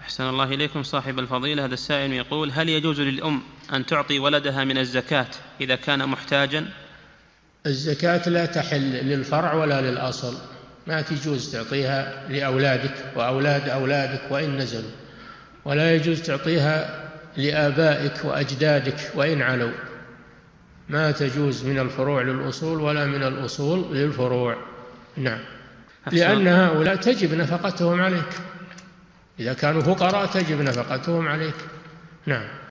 أحسن الله إليكم صاحب الفضيلة. هذا السائل يقول: هل يجوز للأم أن تعطي ولدها من الزكاة إذا كان محتاجا؟ الزكاة لا تحل للفرع ولا للأصل، ما تجوز تعطيها لأولادك وأولاد أولادك وإن نزلوا، ولا يجوز تعطيها لآبائك وأجدادك وإن علوا، ما تجوز من الفروع للأصول ولا من الأصول للفروع. نعم، لأن هؤلاء تجب نفقتهم عليك، إذا كانوا فقراء تجب نفقتهم عليك. نعم.